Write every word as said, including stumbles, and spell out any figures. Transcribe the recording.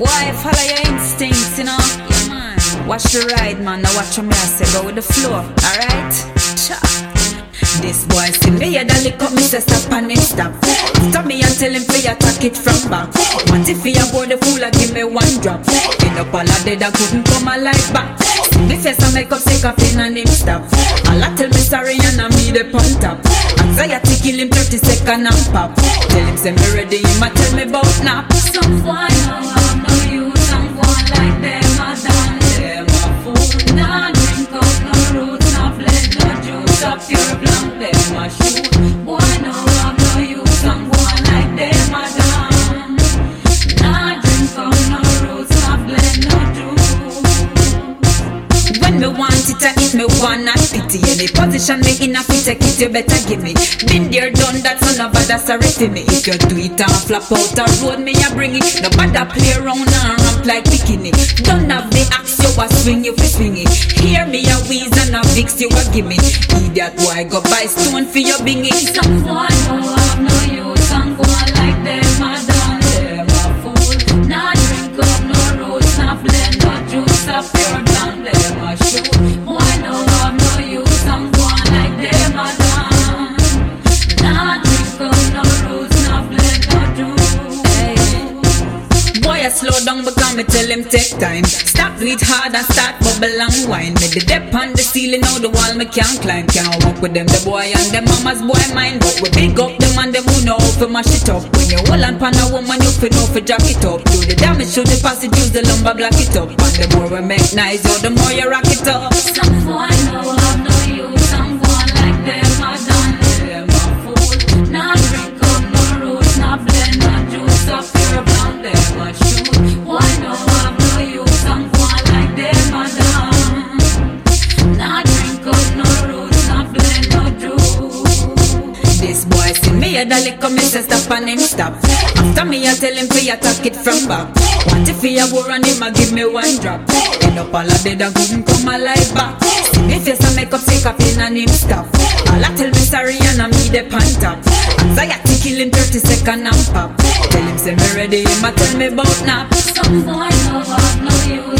Boy, follow your instincts, you know. Yeah, man. Watch the ride, man. Now watch what me I say. Go with the flow, alright? Cha. This boy see me head and lick up me say stop and it stop. Stop me and tell him fi attack it from back. What if he a board the fool and give me one drop? End up all a dead and couldn't come alive back. Me face and make up say coffin and him stop. All a tell me sorry and I me the pon top. Anxiety kill him thirty second and pop. Tell him say me ready, him a tell me bout nap. Some boy know I'm no use, some boy like them a done. Them a fool, nah drink up no roots, no blood, no juice, up pure blank, them a shoot. Boy know I'm no use, some boy like them a done. Nah drink up no roots, no blood, no juice. When me want it, I eat me one and pity. Any position me in a fit, take it, you better give me. Been there, done that, so nobody sorry for me. If you do it and flop out a road, me a bring it. Nobody play around and ramp like bikini. Don't have the axe, you a swing, you fi swing it. Hear me a wheeze and a fix, you a gimme. Idiot boy, go buy stone for your bingy. Some boy know I'm no use, some boy like them a done. Them a fool, nah drink up no roots, no blend, no juice, up pure blank, them a shoot. Boy know I'm no use, some boy like them a done. Nah drink up no roots, no blend, no juice. Hey. Boy, I slow down because me tell him take time. Stop do it hard and start bubble and wine. Me the dep on the ceiling, now the wall me can't climb. Can't walk with them, the boy and the mama's boy mind. But we big up them and them who know how to mash it up. When you hold on pan a woman, you fi know fi jack it up. Do the damage to the passage, use the lumber block it up. And the more we make nice, oh, the more you rock it up. Some boy know I'm no use, some boy like them a done. Them a fool, nah drink up no roots, no blend, no juice, up pure blank, them a shoot. Boy know I'm no use, some boy like them a done. Nah drink up no roots, no blend, no juice. This boy see me head a lick up, me say stop and him stop. After me I tell him fi attack it from back. What if he a war and him a give me one drop? End up all a dead and couldn't come alive back. See me face and make up say coffin and him stop. All a tell me sorry and I me the pan top. Anxiety kill him thirty second and pop. Tell him say me ready, him a tell me bout nap. Some boy know I'm no use.